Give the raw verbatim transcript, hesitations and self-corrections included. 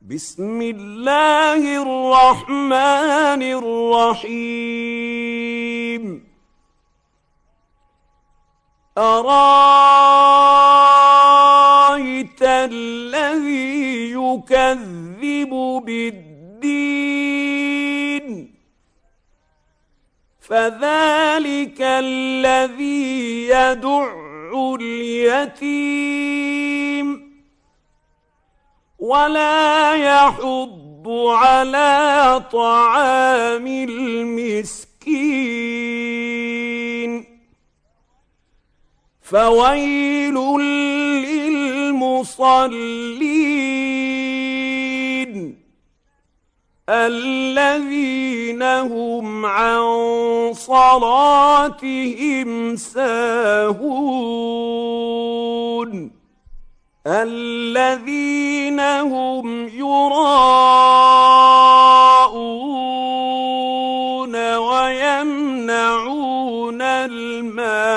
بسم الله الرحمن الرحيم أرأيت الذي يكذب بالدين فذلك الذي يدع اليتيم ولا يحض على طعام المسكين فويل للمصلين الذين هم عن صلاتهم ساهون الذين هم يراءون ويمنعون الماعون